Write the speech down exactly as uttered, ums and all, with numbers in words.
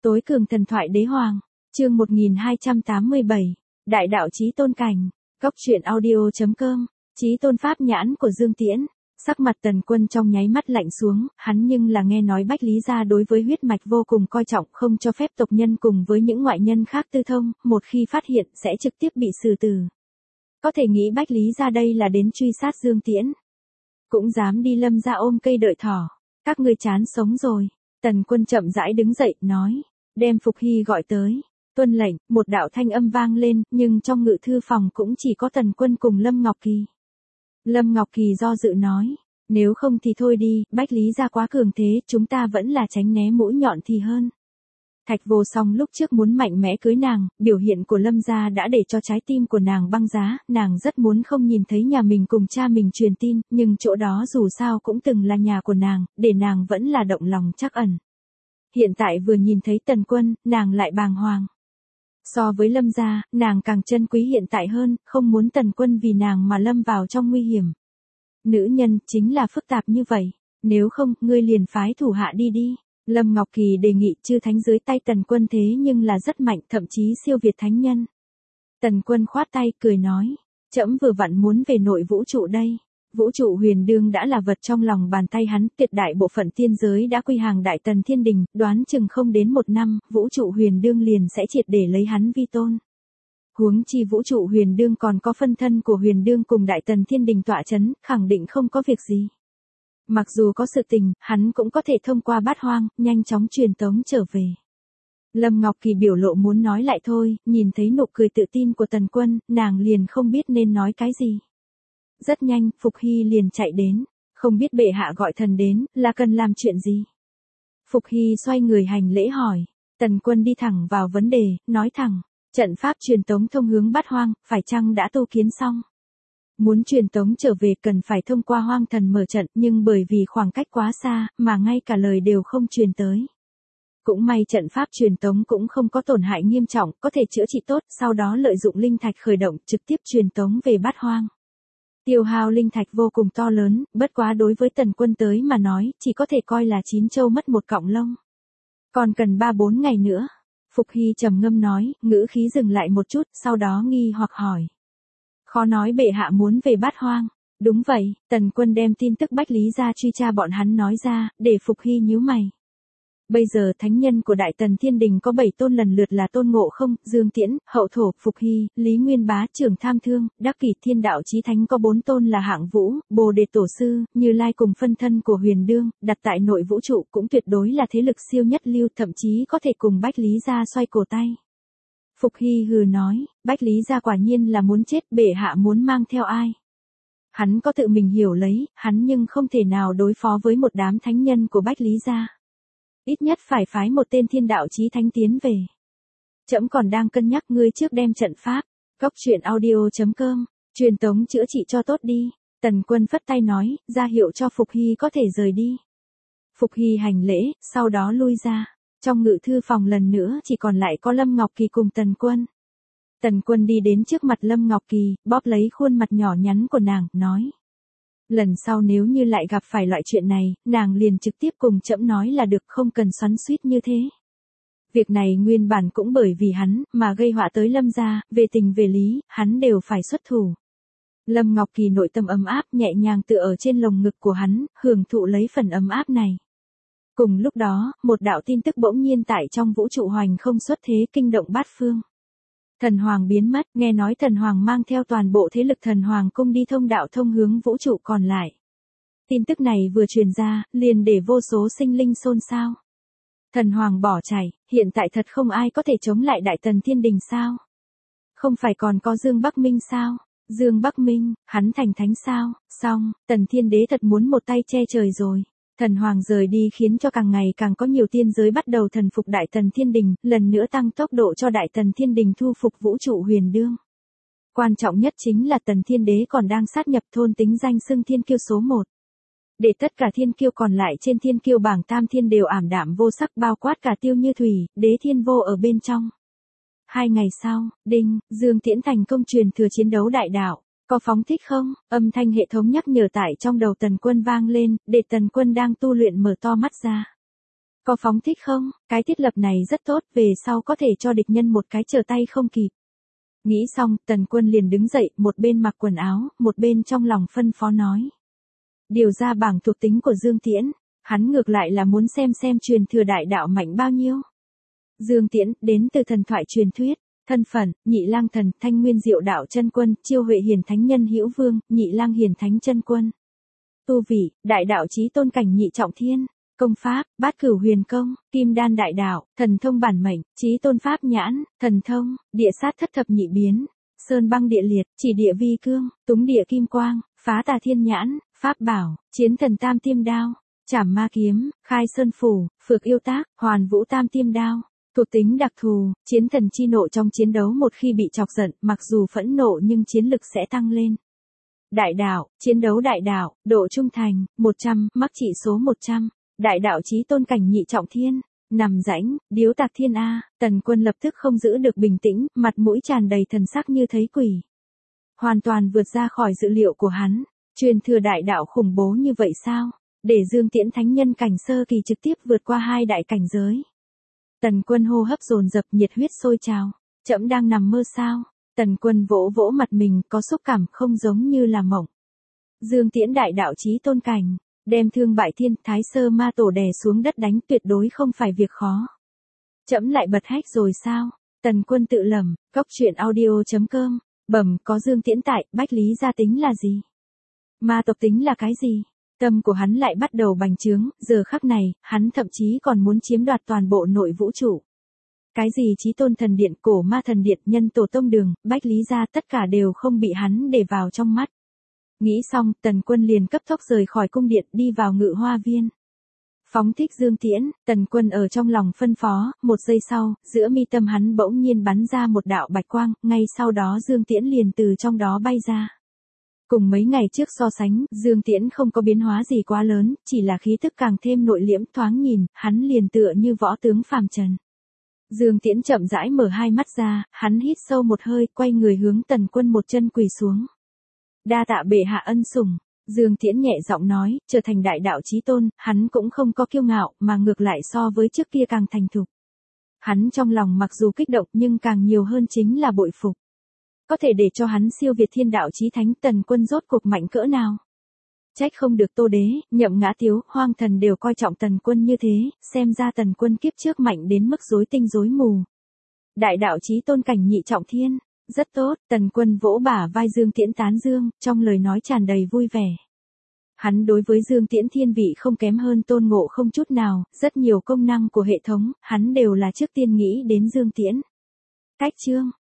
Tối cường thần thoại đế hoàng, chương một nghìn hai trăm tám mươi bảy, Đại đạo chí tôn cảnh, Cốc truyện audio chấm com, chí tôn pháp nhãn của Dương Tiễn. Sắc mặt Tần Quân trong nháy mắt lạnh xuống, hắn nhưng là nghe nói Bách Lý gia đối với huyết mạch vô cùng coi trọng, không cho phép tộc nhân cùng với những ngoại nhân khác tư thông, một khi phát hiện sẽ trực tiếp bị xử tử. Có thể nghĩ Bách Lý gia đây là đến truy sát Dương Tiễn. Cũng dám đi Lâm gia ôm cây đợi thỏ, các ngươi chán sống rồi. Tần Quân chậm rãi đứng dậy, nói, đem Phục Hy gọi tới. Tuân lệnh, một đạo thanh âm vang lên, nhưng trong ngự thư phòng cũng chỉ có Tần Quân cùng Lâm Ngọc Kỳ. Lâm Ngọc Kỳ do dự nói, nếu không thì thôi đi, Bách Lý gia quá cường thế, chúng ta vẫn là tránh né mũi nhọn thì hơn. Thạch Vô Song lúc trước muốn mạnh mẽ cưới nàng, biểu hiện của Lâm gia đã để cho trái tim của nàng băng giá, nàng rất muốn không nhìn thấy nhà mình cùng cha mình truyền tin, nhưng chỗ đó dù sao cũng từng là nhà của nàng, để nàng vẫn là động lòng trắc ẩn. Hiện tại vừa nhìn thấy Tần Quân, nàng lại bàng hoàng. So với Lâm gia, nàng càng trân quý hiện tại hơn, không muốn Tần Quân vì nàng mà lâm vào trong nguy hiểm. Nữ nhân chính là phức tạp như vậy, nếu không, ngươi liền phái thủ hạ đi đi. Lâm Ngọc Kỳ đề nghị chư thánh dưới tay Tần Quân thế nhưng là rất mạnh, thậm chí siêu việt thánh nhân. Tần Quân khoát tay cười nói, trẫm vừa vặn muốn về nội vũ trụ đây. Vũ trụ huyền đương đã là vật trong lòng bàn tay hắn, tuyệt đại bộ phận tiên giới đã quy hàng Đại Tần Thiên Đình, đoán chừng không đến một năm, vũ trụ huyền đương liền sẽ triệt để lấy hắn vi tôn. Huống chi vũ trụ huyền đương còn có phân thân của huyền đương cùng Đại Tần Thiên Đình tọa chấn, khẳng định không có việc gì. Mặc dù có sự tình, hắn cũng có thể thông qua bát hoang, nhanh chóng truyền tống trở về. Lâm Ngọc Kỳ biểu lộ muốn nói lại thôi, nhìn thấy nụ cười tự tin của Tần Quân, nàng liền không biết nên nói cái gì. Rất nhanh, Phục Hy liền chạy đến, không biết bệ hạ gọi thần đến, là cần làm chuyện gì. Phục Hy xoay người hành lễ hỏi, Tần Quân đi thẳng vào vấn đề, nói thẳng, trận pháp truyền tống thông hướng bát hoang, phải chăng đã tu kiến xong? Muốn truyền tống trở về cần phải thông qua hoang thần mở trận, nhưng bởi vì khoảng cách quá xa, mà ngay cả lời đều không truyền tới. Cũng may trận pháp truyền tống cũng không có tổn hại nghiêm trọng, có thể chữa trị tốt, sau đó lợi dụng linh thạch khởi động, trực tiếp truyền tống về bát hoang. Tiêu hao linh thạch vô cùng to lớn, bất quá đối với Tần Quân tới mà nói, chỉ có thể coi là chín châu mất một cọng lông. Còn cần ba bốn ngày nữa. Phục Hy trầm ngâm nói, ngữ khí dừng lại một chút, sau đó nghi hoặc hỏi. Khó nói bệ hạ muốn về bát hoang. Đúng vậy, Tần Quân đem tin tức Bách Lý gia truy tra bọn hắn nói ra, để Phục Hy nhíu mày. Bây giờ thánh nhân của Đại Tần Thiên Đình có bảy tôn lần lượt là Tôn Ngộ Không, Dương Tiễn, Hậu Thổ, Phục Hy, Lý Nguyên Bá, Trưởng Tham Thương, Đắc Kỷ Thiên Đạo Chí Thánh có bốn tôn là Hạng Vũ, Bồ Đề Tổ Sư, Như Lai cùng phân thân của Huyền Đương, đặt tại nội vũ trụ cũng tuyệt đối là thế lực siêu nhất lưu, thậm chí có thể cùng Bách Lý gia xoay cổ tay. Phục Hy hừ nói, Bách Lý gia quả nhiên là muốn chết, bệ hạ muốn mang theo ai? Hắn có tự mình hiểu lấy, hắn nhưng không thể nào đối phó với một đám thánh nhân của Bách Lý gia. Ít nhất phải phái một tên thiên đạo chí thánh tiến về. Trẫm còn đang cân nhắc ngươi trước đem trận pháp. Cốc truyện audio chấm com, truyền tống chữa trị cho tốt đi. Tần Quân phất tay nói, ra hiệu cho Phục Hy có thể rời đi. Phục Hy hành lễ, sau đó lui ra. Trong ngự thư phòng lần nữa chỉ còn lại có Lâm Ngọc Kỳ cùng Tần Quân. Tần Quân đi đến trước mặt Lâm Ngọc Kỳ, bóp lấy khuôn mặt nhỏ nhắn của nàng, nói. Lần sau nếu như lại gặp phải loại chuyện này, nàng liền trực tiếp cùng trẫm nói là được, không cần xoắn xuýt như thế. Việc này nguyên bản cũng bởi vì hắn, mà gây họa tới Lâm gia, về tình về lý, hắn đều phải xuất thủ. Lâm Ngọc Kỳ nội tâm ấm áp, nhẹ nhàng tựa ở trên lồng ngực của hắn, hưởng thụ lấy phần ấm áp này. Cùng lúc đó, một đạo tin tức bỗng nhiên tại trong vũ trụ hoành không xuất thế, kinh động bát phương. Thần Hoàng biến mất, nghe nói Thần Hoàng mang theo toàn bộ thế lực Thần Hoàng cung đi thông đạo thông hướng vũ trụ còn lại. Tin tức này vừa truyền ra, liền để vô số sinh linh xôn xao. Thần Hoàng bỏ chạy, hiện tại thật không ai có thể chống lại Đại Tần Thiên Đình sao? Không phải còn có Dương Bắc Minh sao? Dương Bắc Minh, hắn thành thánh sao? Xong, Tần Thiên Đế thật muốn một tay che trời rồi. Thần Hoàng rời đi khiến cho càng ngày càng có nhiều tiên giới bắt đầu thần phục Đại Tần Thiên Đình, lần nữa tăng tốc độ cho Đại Tần Thiên Đình thu phục vũ trụ huyền đương. Quan trọng nhất chính là Tần Thiên Đế còn đang sát nhập thôn tính danh xưng thiên kiêu số một. Để tất cả thiên kiêu còn lại trên thiên kiêu bảng tam thiên đều ảm đạm vô sắc, bao quát cả Tiêu Như Thủy, Đế Thiên Vô ở bên trong. Hai ngày sau, đinh, Dương Tiễn thành công truyền thừa chiến đấu đại đạo. Có phóng thích không? Âm thanh hệ thống nhắc nhở tại trong đầu Tần Quân vang lên, để Tần Quân đang tu luyện mở to mắt ra. Có phóng thích không? Cái thiết lập này rất tốt, về sau có thể cho địch nhân một cái trở tay không kịp. Nghĩ xong, Tần Quân liền đứng dậy, một bên mặc quần áo, một bên trong lòng phân phó nói. Điều ra bảng thuộc tính của Dương Tiễn, hắn ngược lại là muốn xem xem truyền thừa đại đạo mạnh bao nhiêu. Dương Tiễn, đến từ thần thoại truyền thuyết, thân phận, Nhị Lang Thần, Thanh Nguyên Diệu Đạo Chân Quân, Chiêu Huệ Hiền Thánh Nhân Hữu Vương, Nhị Lang Hiền Thánh Chân Quân. Tu vị, Đại Đạo Chí Tôn cảnh nhị trọng thiên. Công pháp, Bát Cửu Huyền Công, Kim Đan Đại Đạo, Thần Thông Bản Mệnh, Chí Tôn Pháp Nhãn, Thần Thông, Địa Sát Thất Thập Nhị Biến, Sơn Băng Địa Liệt, Chỉ Địa Vi Cương, Túng Địa Kim Quang, Phá Tà Thiên Nhãn, Pháp Bảo, Chiến Thần Tam Tiêm Đao, Trảm Ma Kiếm, Khai Sơn Phủ, Phược Yêu Tác, Hoàn Vũ Tam Tiêm Đao. Thuộc tính đặc thù, chiến thần chi nộ trong chiến đấu một khi bị chọc giận, mặc dù phẫn nộ nhưng chiến lực sẽ tăng lên. Đại đạo, chiến đấu đại đạo, độ trung thành, một trăm, mắc trị số một trăm. Đại đạo chí tôn cảnh nhị trọng thiên, nằm rãnh, điếu tạc thiên A, Tần Quân lập tức không giữ được bình tĩnh, mặt mũi tràn đầy thần sắc như thấy quỷ. Hoàn toàn vượt ra khỏi dự liệu của hắn, truyền thừa đại đạo khủng bố như vậy sao, để Dương Tiễn thánh nhân cảnh sơ kỳ trực tiếp vượt qua hai đại cảnh giới. Tần Quân hô hấp dồn dập, nhiệt huyết sôi trào, trẫm đang nằm mơ sao, Tần Quân vỗ vỗ mặt mình, có xúc cảm không giống như là mộng. Dương Tiễn đại đạo chí tôn cảnh. Đem Thương Bại Thiên, Thái Sơ Ma Tổ đè xuống đất đánh tuyệt đối không phải việc khó. Trẫm lại bật hách rồi sao? Tần Quân tự lẩm, góc truyện audio chấm com, bẩm có Dương Tiễn tại, Bách Lý gia tính là gì? Ma tộc tính là cái gì? Tâm của hắn lại bắt đầu bành trướng, giờ khắc này, hắn thậm chí còn muốn chiếm đoạt toàn bộ nội vũ trụ. Cái gì Chí Tôn Thần Điện, Cổ Ma Thần Điện, Nhân Tổ Tông Đường, Bách Lý gia tất cả đều không bị hắn để vào trong mắt. Nghĩ xong, Tần Quân liền cấp tốc rời khỏi cung điện, đi vào Ngự Hoa Viên. Phóng thích Dương Tiễn, Tần Quân ở trong lòng phân phó, một giây sau, giữa mi tâm hắn bỗng nhiên bắn ra một đạo bạch quang, ngay sau đó Dương Tiễn liền từ trong đó bay ra. Cùng mấy ngày trước so sánh, Dương Tiễn không có biến hóa gì quá lớn, chỉ là khí tức càng thêm nội liễm, thoáng nhìn, hắn liền tựa như võ tướng phàm trần. Dương Tiễn chậm rãi mở hai mắt ra, hắn hít sâu một hơi, quay người hướng Tần Quân một chân quỳ xuống. Đa tạ bệ hạ ân sủng, Dương Tiễn nhẹ giọng nói, trở thành đại đạo chí tôn, hắn cũng không có kiêu ngạo, mà ngược lại so với trước kia càng thành thục. Hắn trong lòng mặc dù kích động nhưng càng nhiều hơn chính là bội phục. Có thể để cho hắn siêu việt thiên đạo chí thánh, Tần Quân rốt cuộc mạnh cỡ nào. Trách không được Tô Đế, Nhậm Ngã Tiếu, Hoang Thần đều coi trọng Tần Quân như thế, xem ra Tần Quân kiếp trước mạnh đến mức rối tinh rối mù. Đại đạo chí tôn cảnh nhị trọng thiên. Rất tốt, Tần Quân vỗ bả vai Dương Tiễn tán dương, trong lời nói tràn đầy vui vẻ. Hắn đối với Dương Tiễn thiên vị không kém hơn Tôn Ngộ không chút nào, rất nhiều công năng của hệ thống, hắn đều là trước tiên nghĩ đến Dương Tiễn. Cách chương